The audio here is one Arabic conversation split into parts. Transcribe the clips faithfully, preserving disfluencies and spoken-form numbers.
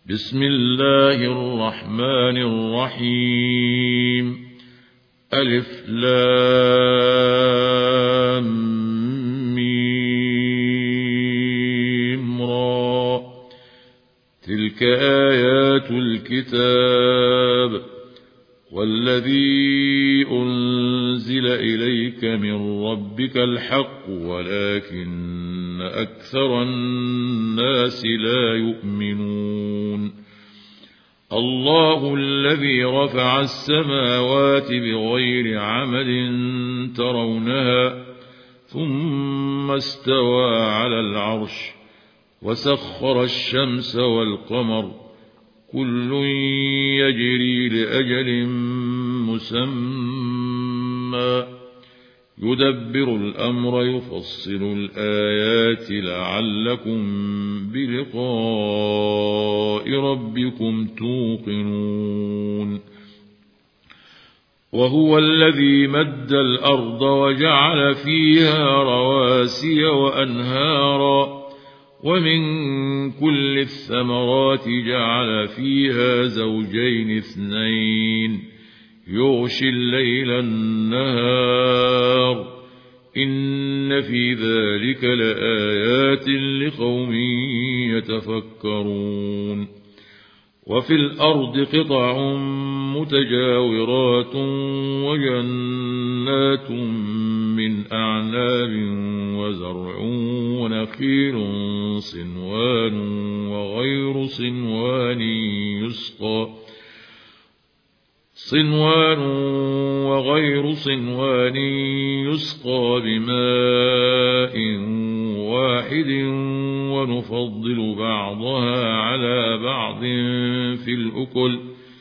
بسم الله الرحمن الرحيم. ألف لام ميم را. تلك آيات الكتاب والذي أنزل إليك من ربك الحق ولكن أكثر الناس لا يؤمنون. الله الذي رفع السماوات بغير عمد ترونها ثم استوى على العرش وسخر الشمس والقمر كل يجري لأجل مسمى يدبر الأمر يفصل الآيات لعلكم بلقاء ربكم توقنون. وهو الذي مد الأرض وجعل فيها رواسي وأنهارا ومن كل الثمرات جعل فيها زوجين اثنين يغشي الليل النهار إن في ذلك لآيات لقوم يتفكرون. وفي الأرض قطع متجاورات وجنات من أعناب وزرع ونخيل صنوان وغير صنوان يسقى صنوان وغير صنوان يسقى بماء واحد ونفضل بعضها على بعض في الأكل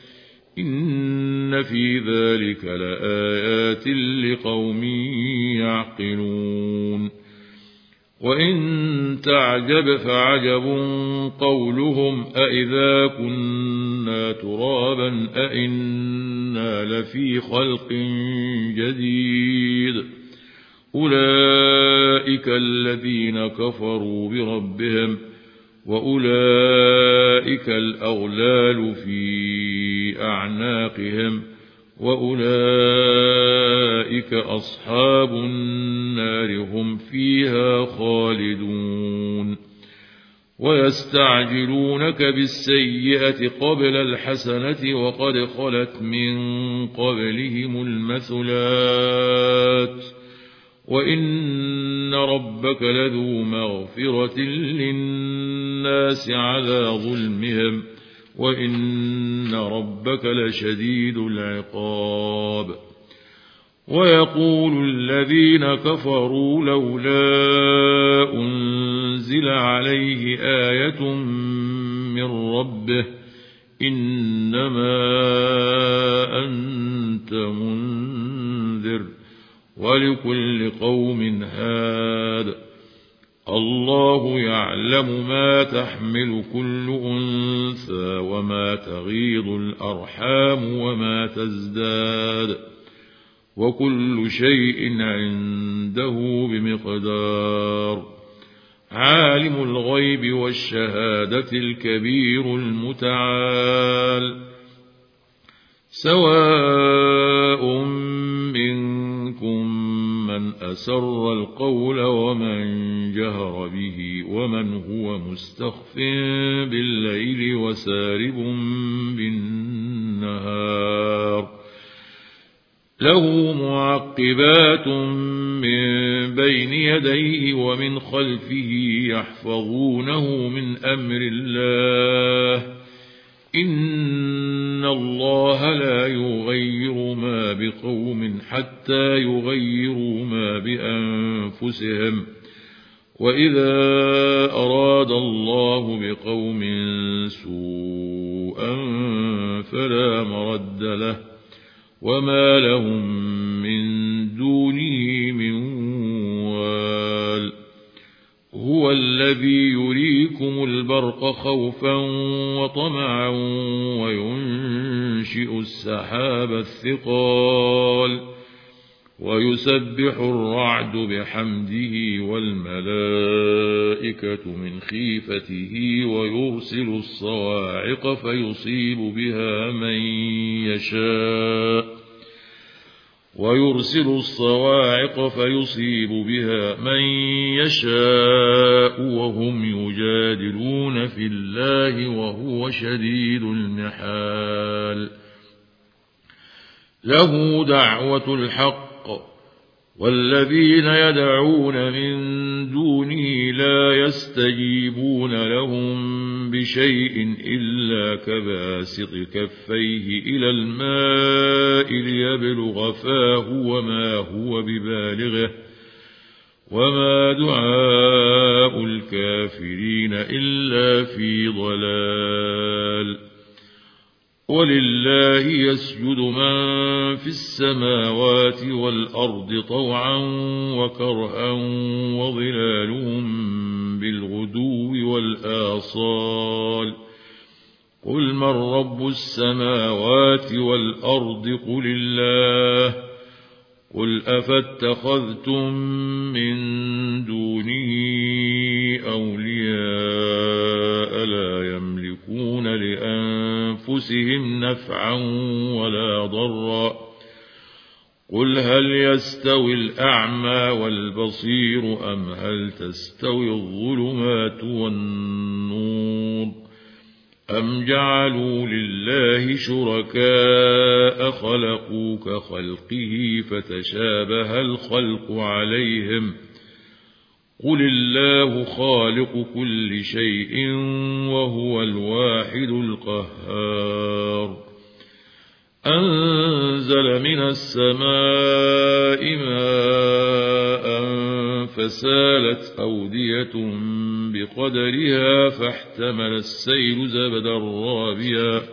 إن في ذلك لآيات لقوم يعقلون. وإن تعجب فعجب قولهم أإذا كنا ترابا أإنا لفي خلق جديد أولئك الذين كفروا بربهم وأولئك الأغلال في أعناقهم وأولئك أصحاب النار هم فيها خالدون. ويستعجلونك بالسيئة قبل الحسنة وقد خلت من قبلهم المثلات وإن ربك لذو مغفرة للناس على ظلمهم وإن ربك لشديد العقاب. ويقول الذين كفروا لولا أنزل عليه آية من ربه إنما أنت منذر ولكل قوم هاد الله يعلم ما تحمل كل أنثى وما تغيض الأرحام وما تزداد وكل شيء عنده بمقدار. عالم الغيب والشهادة الكبير المتعال سواء منكم من أسر القول ومن جهر به ومن هو مستخف بالليل وسارب بالنهار له معقبات من بين يديه ومن خلفه يحفظونه من أمر الله إن الله لا يغير ما بقوم حتى يغيروا ما بأنفسهم وإذا أراد الله بقوم سوءا فلا مرد له وما لهم من دونه من وال. هو الذي يريكم البرق خوفا وطمعا وينشئ السحاب الثقال ويسبح الرعد بحمده والملائكة من خيفته ويرسل الصواعق فيصيب بها من يشاء ويرسل الصواعق فيصيب بها من يشاء وهم يجادلون في الله وهو شديد المحال. له دعوة الحق والذين يدعون من دونه لا يستجيبون لهم بشيء إلا كباسط كفيه إلى الماء ليبلغ فاه وما هو ببالغه وما دعاء الكافرين إلا في ضلال. ولله يسجد من في السماوات والأرض طوعا وكرها وظلالهم بالغدو والآصال. قل من رب السماوات والأرض قل الله. قل أفاتخذتم من دونه أولياء لا يملكون لأنفسهم نفعا ولا ضرا. قل هل يستوي الأعمى والبصير أم هل تستوي الظلمات والنور أم جعلوا لله شركاء خلقوا كخلقه فتشابه الخلق عليهم. قل الله خالق كل شيء وهو الواحد القهار. أنزل من السماء ماء فسالت أودية بقدرها فاحتمل السيل زبدا رابيا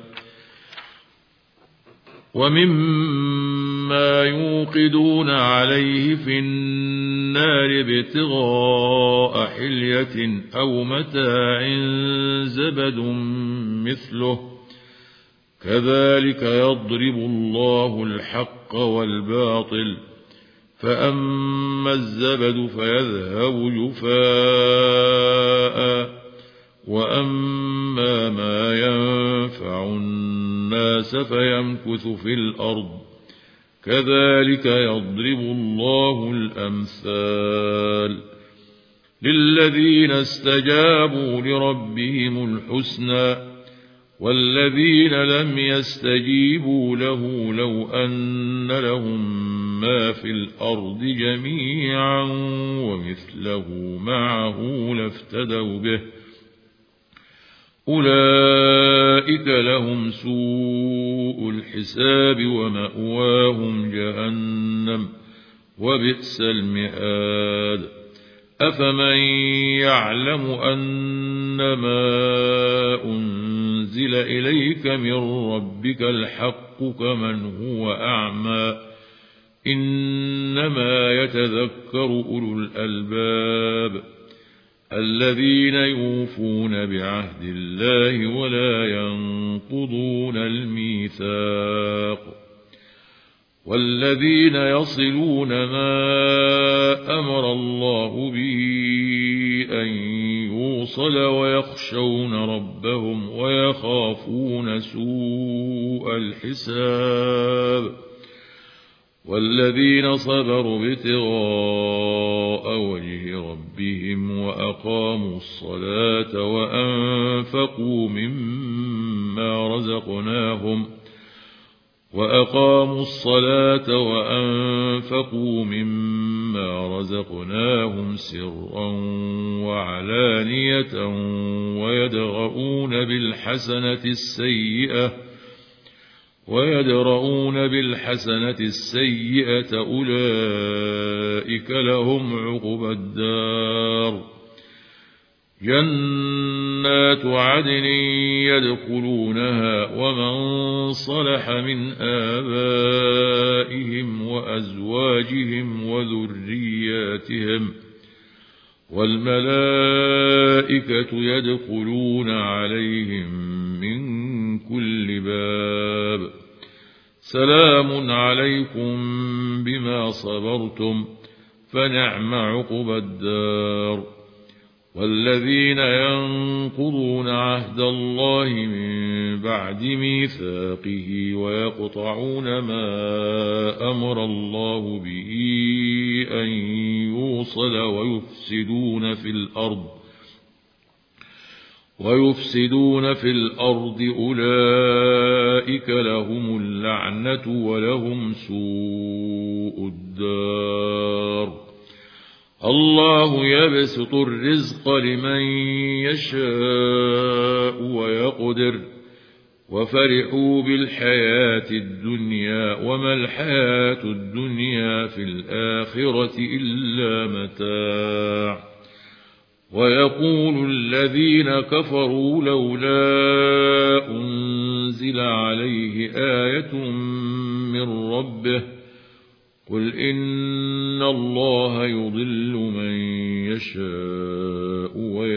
ومما يوقدون عليه في النار ابتغاء حلية أو متاع زبد مثله كذلك يضرب الله الحق والباطل فأما الزبد فيذهب جفاء وأما ما ينفع الناس فيمكث في الأرض كذلك يضرب الله الأمثال. للذين استجابوا لربهم الحسنى والذين لم يستجيبوا له لو أن لهم ما في الأرض جميعا ومثله معه لافتدوا به أولئك لهم سوء الحساب ومأواهم جهنم وبئس المهاد. أفمن يعلم أنما أنزل إليك من ربك الحق كمن هو أعمى إنما يتذكر أولو الألباب الذين يوفون بعهد الله ولا ينقضون الميثاق والذين يصلون ما أمر الله به أن يوصل ويخشون ربهم ويخافون سوء الحساب والذين صبروا ابتغاء وجه ربهم وأقاموا الصلاة وأنفقوا مما رزقناهم وأقاموا الصلاة وأنفقوا مما رزقناهم سرا وعلانية ويدرؤون بالحسنة السيئة ويدرؤون بالحسنة السيئة أولئك لهم عقبى الدار. جنات عدن يدخلونها ومن صلح من آبائهم وأزواجهم وذرياتهم والملائكة يدخلون عليهم من كل باب. سلام عليكم بما صبرتم فنعم عقبى الدار. والذين ينقضون عهد الله من بعد ميثاقه ويقطعون ما أمر الله به أن يوصل ويفسدون في الأرض ويفسدون في الأرض أولئك لهم اللعنة ولهم سوء الدار. الله يبسط الرزق لمن يشاء ويقدر وفرحوا بالحياة الدنيا وما الحياة الدنيا في الآخرة إلا متاع. ويقول الذين كفروا لولا أنزل عليه آية من ربه قل إن الله يضل من يشاء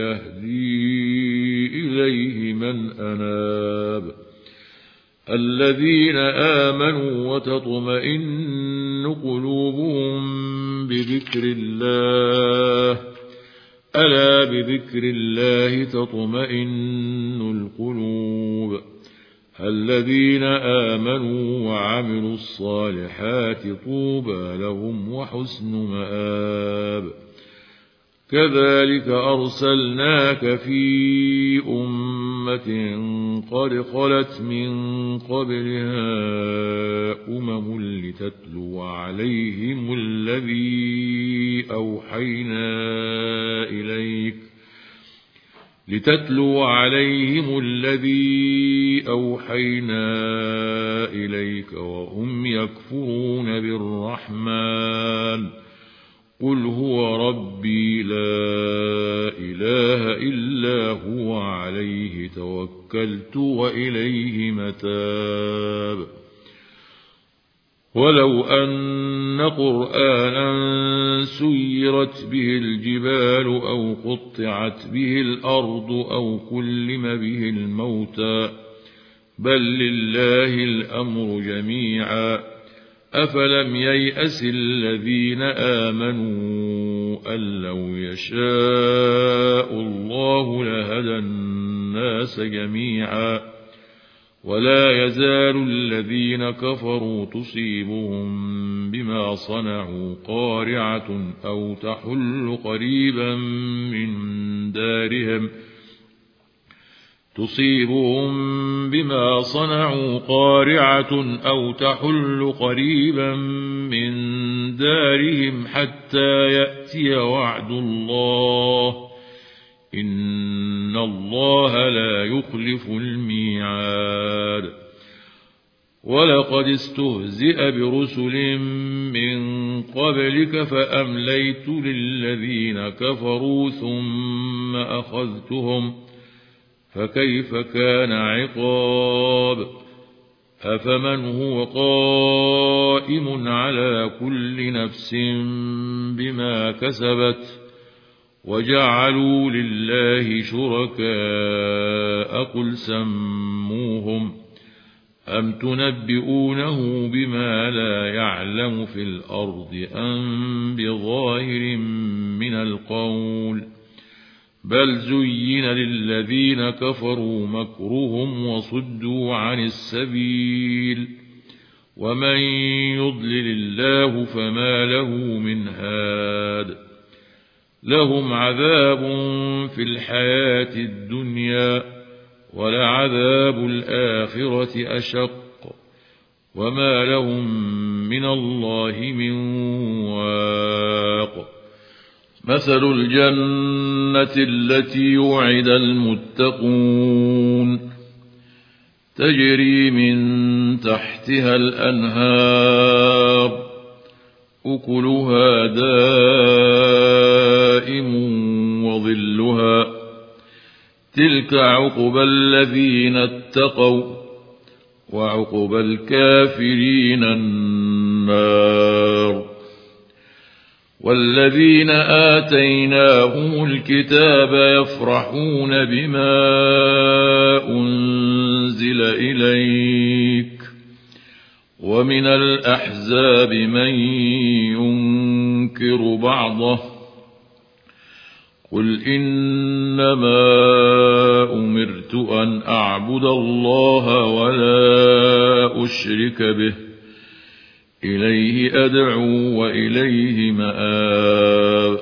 ويهدي إليه من أناب. الذين آمنوا وتطمئن قلوبهم بذكر الله ألا بذكر الله تطمئن القلوب. الذين آمنوا وعملوا الصالحات طوبى لهم وحسن مآب. كذلك أرسلناك في أمة قد خلت من قبلها أمم لتتلو عليهم الذي أوحينا إليك لتتلو عليهم الذي أوحينا إليك وهم يكفرون بالرحمن قل هو ربي لا إله إلا هو عليه توكلت وإليه متاب. ولو أن قرآنا سيرت به الجبال أو قطعت به الأرض أو كلم به الموتى بل لله الأمر جميعا أفلم ييأس الذين آمنوا أن لو يشاء الله لهدى الناس جميعا. ولا يزال الذين كفروا تصيبهم بما صنعوا قارعة أو تحل قريبا من دارهم تصيبهم بما صنعوا قارعة أو تحل قريبا من دارهم حتى يأتي وعد الله إن الله لا يخلف الميعاد. ولقد استهزئ برسل من قبلك فأمليت للذين كفروا ثم أخذتهم فكيف كان عقاب. أفمن هو قائم على كل نفس بما كسبت وجعلوا لله شركاء قل سموهم أم تنبئونه بما لا يعلم في الأرض أم بظاهر من القول بل زين للذين كفروا مكرهم وصدوا عن السبيل ومن يضلل الله فما له من هاد. لهم عذاب في الحياة الدنيا ولعذاب الآخرة أشق وما لهم من الله من واق. مثل الجنة التي وعد المتقون تجري من تحتها الأنهار أكلها دائم وظلها تلك عقبى الذين اتقوا وعقبى الكافرين النار. والذين آتيناهم الكتاب يفرحون بما أنزل إليك ومن الأحزاب من ينكر بعضه قل إنما أمرت أن أعبد الله ولا أشرك به إليه أدعو وإليه مآب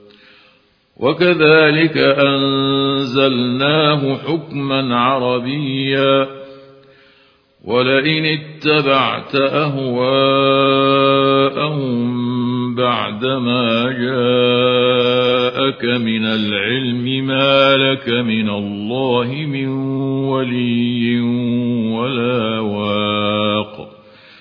وكذلك أنزلناه حكما عربيا ولئن اتبعت أهواءهم بعدما جاءك من العلم ما لك من الله من ولي ولا واق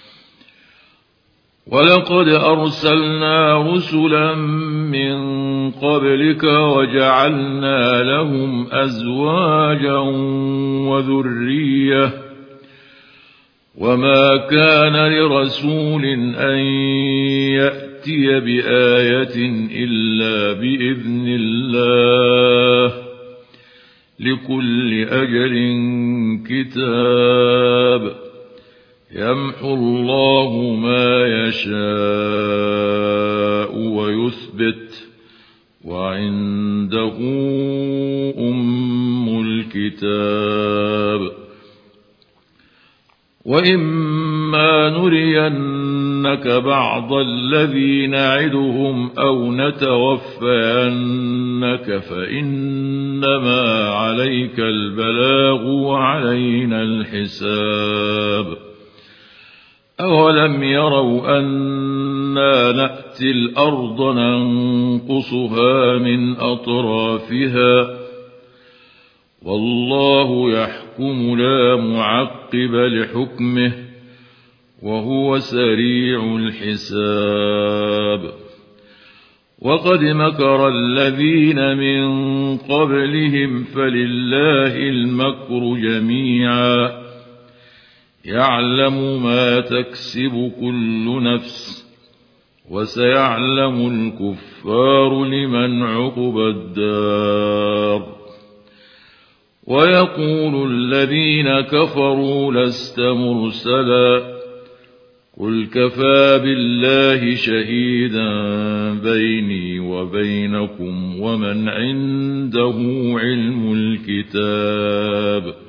ولقد أرسلنا رسلا من قبلك وجعلنا لهم أزواجا وذرية وما كان لرسول أن يأتي بآية إلا بإذن الله لكل أجل كتاب يمحو الله ما يشاء ويثبت وعنده أم الكتاب وإما نرينك بعض الذي نعدهم أو نتوفينك فإنما عليك البلاغ وعلينا الحساب أولم يروا أنا نأتي الأرض ننقصها من أطرافها والله يحكم لا معقب لحكمه وهو سريع الحساب وقد مكر الذين من قبلهم فلله المكر جميعا يعلم ما تكسب كل نفس وسيعلم الكفار لمن عقبى الدار ويقول الذين كفروا لست مرسلا قل كفى بالله شهيدا بيني وبينكم ومن عنده علم الكتاب